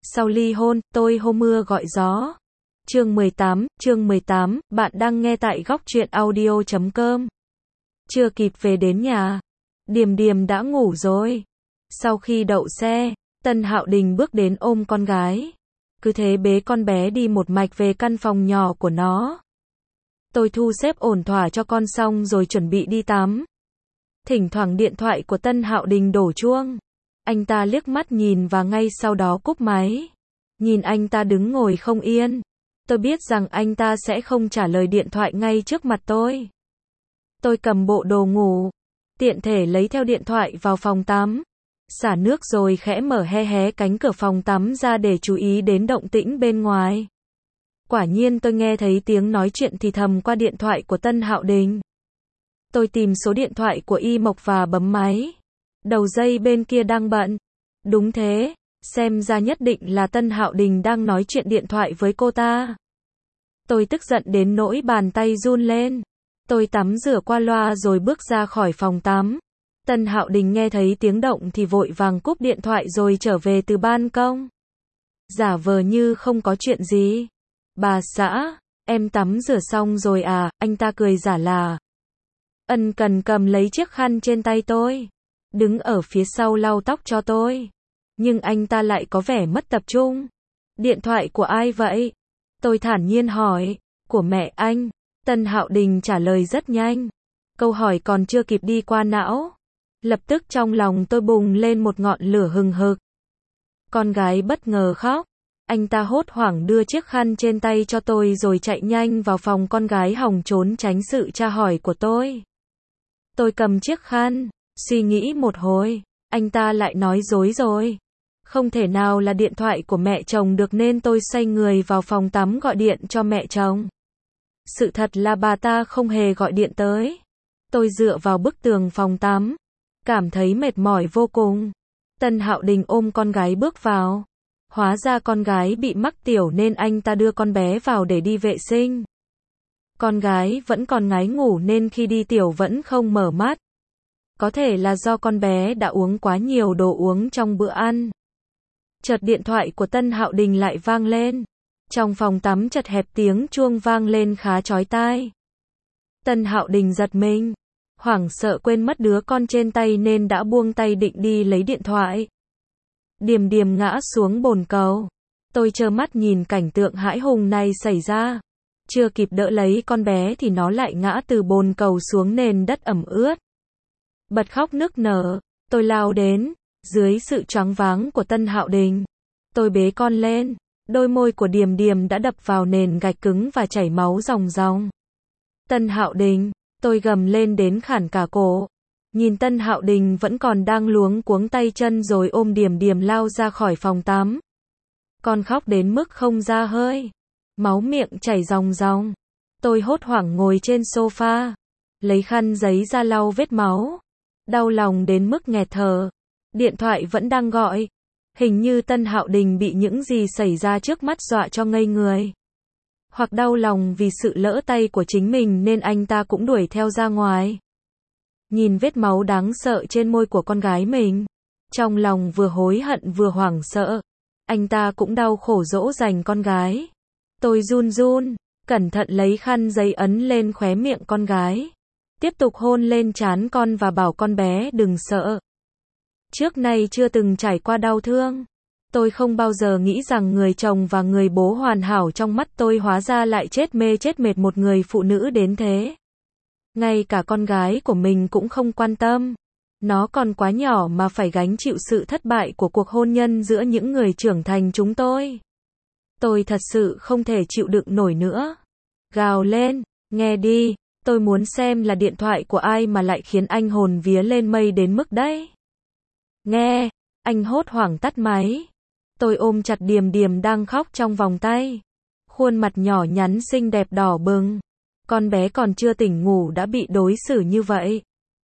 Sau ly hôn, tôi hô mưa gọi gió. Chương 18, bạn đang nghe tại góc truyện audio.com. Chưa kịp về đến nhà, Điềm Điềm đã ngủ rồi. Sau khi đậu xe, Tân Hạo Đình bước đến ôm con gái. Cứ thế bế con bé đi một mạch về căn phòng nhỏ của nó. Tôi thu xếp ổn thỏa cho con xong rồi chuẩn bị đi tắm. Thỉnh thoảng điện thoại của Tân Hạo Đình đổ chuông. Anh ta liếc mắt nhìn và ngay sau đó cúp máy. Nhìn anh ta đứng ngồi không yên. Tôi biết rằng anh ta sẽ không trả lời điện thoại ngay trước mặt tôi. Tôi cầm bộ đồ ngủ, tiện thể lấy theo điện thoại vào phòng tắm. Xả nước rồi khẽ mở hé cánh cửa phòng tắm ra để chú ý đến động tĩnh bên ngoài. Quả nhiên tôi nghe thấy tiếng nói chuyện thì thầm qua điện thoại của Tân Hạo Đình. Tôi tìm số điện thoại của Y Mộc và bấm máy. Đầu dây bên kia đang bận. Đúng thế, xem ra nhất định là Tân Hạo Đình đang nói chuyện điện thoại với cô ta. Tôi tức giận đến nỗi bàn tay run lên. Tôi tắm rửa qua loa rồi bước ra khỏi phòng tắm. Tân Hạo Đình nghe thấy tiếng động thì vội vàng cúp điện thoại rồi trở về từ ban công. Giả vờ như không có chuyện gì. Bà xã, em tắm rửa xong rồi à, anh ta cười giả là. Ân cần cầm lấy chiếc khăn trên tay tôi. Đứng ở phía sau lau tóc cho tôi. Nhưng anh ta lại có vẻ mất tập trung. Điện thoại của ai vậy? Tôi thản nhiên hỏi. Của mẹ anh. Tân Hạo Đình trả lời rất nhanh. Câu hỏi còn chưa kịp đi qua não. Lập tức trong lòng tôi bùng lên một ngọn lửa hừng hực. Con gái bất ngờ khóc. Anh ta hốt hoảng đưa chiếc khăn trên tay cho tôi rồi chạy nhanh vào phòng con gái hòng trốn tránh sự tra hỏi của tôi. Tôi cầm chiếc khăn, suy nghĩ một hồi, anh ta lại nói dối rồi. Không thể nào là điện thoại của mẹ chồng được nên tôi xoay người vào phòng tắm gọi điện cho mẹ chồng. Sự thật là bà ta không hề gọi điện tới. Tôi dựa vào bức tường phòng tắm, cảm thấy mệt mỏi vô cùng. Tân Hạo Đình ôm con gái bước vào. Hóa ra con gái bị mắc tiểu nên anh ta đưa con bé vào để đi vệ sinh. Con gái vẫn còn ngái ngủ nên khi đi tiểu vẫn không mở mắt. Có thể là do con bé đã uống quá nhiều đồ uống trong bữa ăn. Chợt điện thoại của Tân Hạo Đình lại vang lên. Trong phòng tắm chật hẹp tiếng chuông vang lên khá chói tai. Tân Hạo Đình giật mình, hoảng sợ quên mất đứa con trên tay nên đã buông tay định đi lấy điện thoại. Điềm Điềm ngã xuống bồn cầu. Tôi trơ mắt nhìn cảnh tượng hãi hùng này xảy ra. Chưa kịp đỡ lấy con bé thì nó lại ngã từ bồn cầu xuống nền đất ẩm ướt. Bật khóc nức nở, tôi lao đến, dưới sự choáng váng của Tân Hạo Đình. Tôi bế con lên, đôi môi của Điềm Điềm đã đập vào nền gạch cứng và chảy máu ròng ròng. Tân Hạo Đình, tôi gầm lên đến khản cả cổ. Nhìn Tân Hạo Đình vẫn còn đang luống cuống tay chân rồi ôm Điềm Điềm lao ra khỏi phòng tắm. Con khóc đến mức không ra hơi. Máu miệng chảy ròng ròng. Tôi hốt hoảng ngồi trên sofa. Lấy khăn giấy ra lau vết máu. Đau lòng đến mức nghẹt thở. Điện thoại vẫn đang gọi. Hình như Tân Hạo Đình bị những gì xảy ra trước mắt dọa cho ngây người. Hoặc đau lòng vì sự lỡ tay của chính mình nên anh ta cũng đuổi theo ra ngoài. Nhìn vết máu đáng sợ trên môi của con gái mình. Trong lòng vừa hối hận vừa hoảng sợ. Anh ta cũng đau khổ dỗ dành con gái. Tôi run run, cẩn thận lấy khăn giấy ấn lên khóe miệng con gái. Tiếp tục hôn lên trán con và bảo con bé đừng sợ. Trước nay chưa từng trải qua đau thương. Tôi không bao giờ nghĩ rằng người chồng và người bố hoàn hảo trong mắt tôi hóa ra lại chết mê chết mệt một người phụ nữ đến thế. Ngay cả con gái của mình cũng không quan tâm. Nó còn quá nhỏ mà phải gánh chịu sự thất bại của cuộc hôn nhân giữa những người trưởng thành chúng tôi. Tôi thật sự không thể chịu đựng nổi nữa. Gào lên, nghe đi, tôi muốn xem là điện thoại của ai mà lại khiến anh hồn vía lên mây đến mức đấy. Nghe, anh hốt hoảng tắt máy. Tôi ôm chặt Điềm Điềm đang khóc trong vòng tay. Khuôn mặt nhỏ nhắn xinh đẹp đỏ bừng. Con bé còn chưa tỉnh ngủ đã bị đối xử như vậy.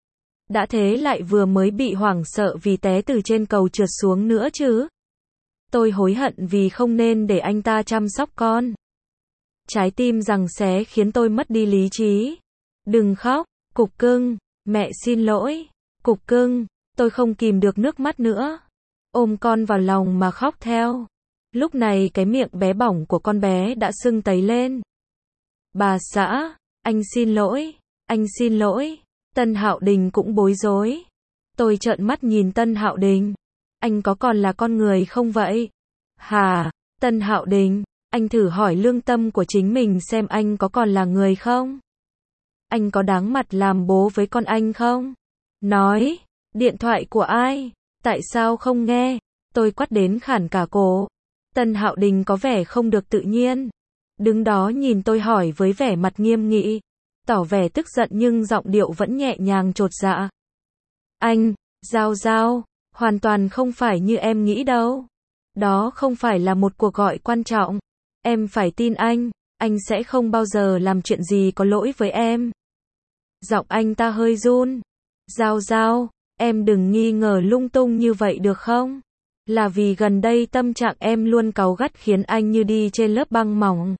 Đã thế lại vừa mới bị hoảng sợ vì té từ trên cầu trượt xuống nữa chứ. Tôi hối hận vì không nên để anh ta chăm sóc con. Trái tim giằng xé khiến tôi mất đi lý trí. Đừng khóc, cục cưng, mẹ xin lỗi, cục cưng, tôi không kìm được nước mắt nữa. Ôm con vào lòng mà khóc theo. Lúc này cái miệng bé bỏng của con bé đã sưng tấy lên. Bà xã, anh xin lỗi, anh xin lỗi. Tân Hạo Đình cũng bối rối. Tôi trợn mắt nhìn Tân Hạo Đình. Anh có còn là con người không vậy? Hả? Tân Hạo Đình, anh thử hỏi lương tâm của chính mình xem anh có còn là người không? Anh có đáng mặt làm bố với con anh không? Nói, điện thoại của ai? Tại sao không nghe? Tôi quát đến khản cả cổ. Tân Hạo Đình có vẻ không được tự nhiên. Đứng đó nhìn tôi hỏi với vẻ mặt nghiêm nghị. Tỏ vẻ tức giận nhưng giọng điệu vẫn nhẹ nhàng chột dạ. Anh, Giao Giao, hoàn toàn không phải như em nghĩ đâu. Đó không phải là một cuộc gọi quan trọng. Em phải tin anh sẽ không bao giờ làm chuyện gì có lỗi với em. Giọng anh ta hơi run. Giao Giao, em đừng nghi ngờ lung tung như vậy được không? Là vì gần đây tâm trạng em luôn cáu gắt khiến anh như đi trên lớp băng mỏng.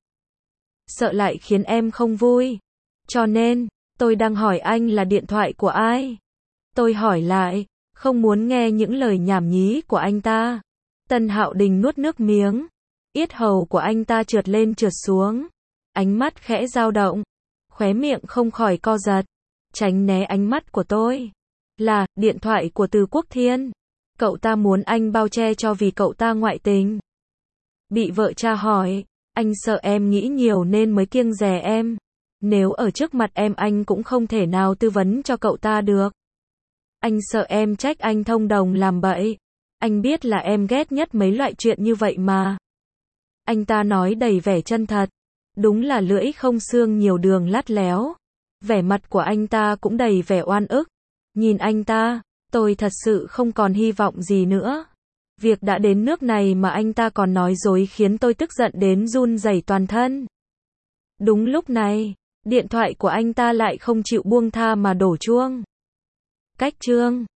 Sợ lại khiến em không vui. Cho nên, tôi đang hỏi anh là điện thoại của ai? Tôi hỏi lại, không muốn nghe những lời nhảm nhí của anh ta. Tân Hạo Đình nuốt nước miếng. Yết hầu của anh ta trượt lên trượt xuống. Ánh mắt khẽ dao động. Khóe miệng không khỏi co giật. Tránh né ánh mắt của tôi. Là, điện thoại của Từ Quốc Thiên. Cậu ta muốn anh bao che cho vì cậu ta ngoại tình. Bị vợ cha hỏi, anh sợ em nghĩ nhiều nên mới kiêng dè em. Nếu ở trước mặt em anh cũng không thể nào tư vấn cho cậu ta được. Anh sợ em trách anh thông đồng làm bậy. Anh biết là em ghét nhất mấy loại chuyện như vậy mà. Anh ta nói đầy vẻ chân thật. Đúng là lưỡi không xương nhiều đường lắt léo. Vẻ mặt của anh ta cũng đầy vẻ oan ức. Nhìn anh ta, tôi thật sự không còn hy vọng gì nữa. Việc đã đến nước này mà anh ta còn nói dối khiến tôi tức giận đến run rẩy toàn thân. Đúng lúc này, điện thoại của anh ta lại không chịu buông tha mà đổ chuông. Cách chương